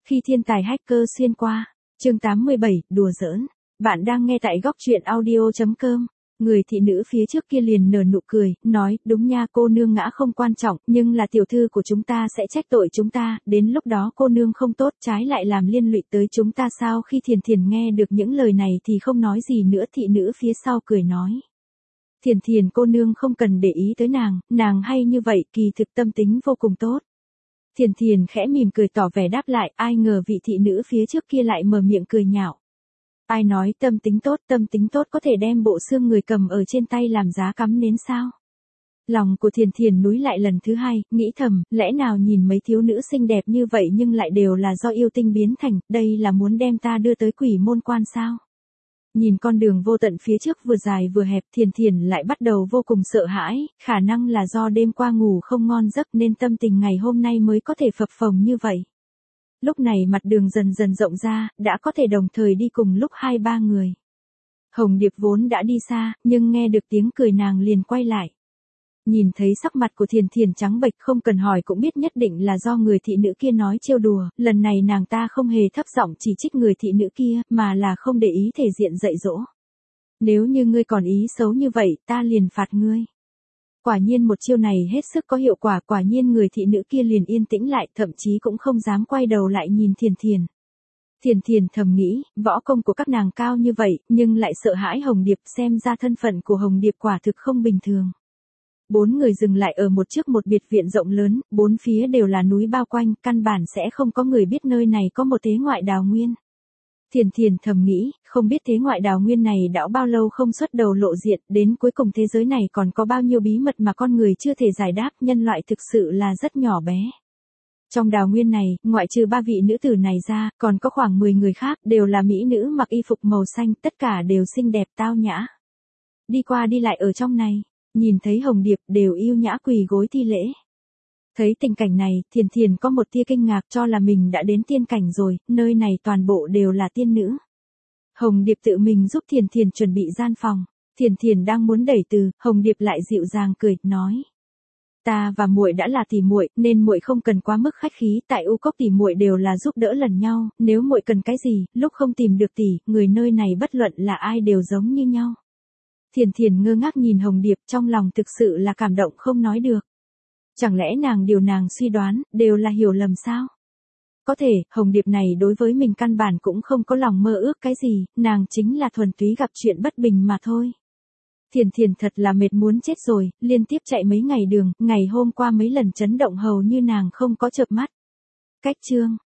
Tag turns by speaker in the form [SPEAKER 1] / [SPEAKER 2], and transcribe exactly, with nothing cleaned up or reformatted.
[SPEAKER 1] Khi thiên tài hacker xuyên qua, chương tám mươi bảy, đùa giỡn. Bạn đang nghe tại góc truyện audio chấm com. Người thị nữ phía trước kia liền nở nụ cười, nói, đúng nha, cô nương ngã không quan trọng, nhưng là tiểu thư của chúng ta sẽ trách tội chúng ta, đến lúc đó cô nương không tốt, trái lại làm liên lụy tới chúng ta sao? Khi Thiền Thiền nghe được những lời này thì không nói gì nữa, thị nữ phía sau cười nói. Thiền Thiền cô nương không cần để ý tới nàng, nàng hay như vậy, kỳ thực tâm tính vô cùng tốt. Thiền Thiền khẽ mỉm cười tỏ vẻ đáp lại, ai ngờ vị thị nữ phía trước kia lại mở miệng cười nhạo. Ai nói tâm tính tốt, tâm tính tốt có thể đem bộ xương người cầm ở trên tay làm giá cắm nến sao? Lòng của Thiền Thiền núi lại lần thứ hai, nghĩ thầm, lẽ nào nhìn mấy thiếu nữ xinh đẹp như vậy nhưng lại đều là do yêu tinh biến thành, đây là muốn đem ta đưa tới quỷ môn quan sao? Nhìn con đường vô tận phía trước vừa dài vừa hẹp, Thiền Thiền lại bắt đầu vô cùng sợ hãi, khả năng là do đêm qua ngủ không ngon giấc nên tâm tình ngày hôm nay mới có thể phập phồng như vậy. Lúc này mặt đường dần dần rộng ra, đã có thể đồng thời đi cùng lúc hai ba người. Hồng Điệp vốn đã đi xa, nhưng nghe được tiếng cười nàng liền quay lại. Nhìn thấy sắc mặt của Thiền Thiền trắng bệch không cần hỏi cũng biết nhất định là do người thị nữ kia nói trêu đùa, lần này nàng ta không hề thấp giọng chỉ trích người thị nữ kia, mà là không để ý thể diện dạy dỗ. Nếu như ngươi còn ý xấu như vậy, ta liền phạt ngươi. Quả nhiên một chiêu này hết sức có hiệu quả, quả nhiên người thị nữ kia liền yên tĩnh lại, thậm chí cũng không dám quay đầu lại nhìn Thiền Thiền. Thiền Thiền thầm nghĩ, võ công của các nàng cao như vậy, nhưng lại sợ hãi Hồng Điệp, xem ra thân phận của Hồng Điệp quả thực không bình thường. Bốn người dừng lại ở một trước một biệt viện rộng lớn, bốn phía đều là núi bao quanh, căn bản sẽ không có người biết nơi này có một thế ngoại đào nguyên. Thiền Thiền thầm nghĩ, không biết thế ngoại đào nguyên này đã bao lâu không xuất đầu lộ diện, đến cuối cùng thế giới này còn có bao nhiêu bí mật mà con người chưa thể giải đáp, nhân loại thực sự là rất nhỏ bé. Trong đào nguyên này, ngoại trừ ba vị nữ tử này ra, còn có khoảng mười người khác, đều là mỹ nữ mặc y phục màu xanh, tất cả đều xinh đẹp tao nhã. Đi qua đi lại ở trong này, nhìn thấy Hồng Điệp đều yêu nhã quỳ gối thi lễ. Thấy tình cảnh này, Thiền Thiền có một tia kinh ngạc cho là mình đã đến tiên cảnh rồi, nơi này toàn bộ đều là tiên nữ. Hồng Điệp tự mình giúp Thiền Thiền chuẩn bị gian phòng. Thiền Thiền đang muốn đẩy từ, Hồng Điệp lại dịu dàng cười, nói. Ta và muội đã là tỷ muội, nên muội không cần quá mức khách khí, tại U Cốc tỷ muội đều là giúp đỡ lần nhau, nếu muội cần cái gì, lúc không tìm được tỷ, người nơi này bất luận là ai đều giống như nhau. Thiền Thiền ngơ ngác nhìn Hồng Điệp, trong lòng thực sự là cảm động không nói được. Chẳng lẽ nàng điều nàng suy đoán, đều là hiểu lầm sao? Có thể, Hồng Điệp này đối với mình căn bản cũng không có lòng mơ ước cái gì, nàng chính là thuần túy gặp chuyện bất bình mà thôi. Thiền Thiền thật là mệt muốn chết rồi, liên tiếp chạy mấy ngày đường, ngày hôm qua mấy lần chấn động hầu như nàng không có chợp mắt. Cách chương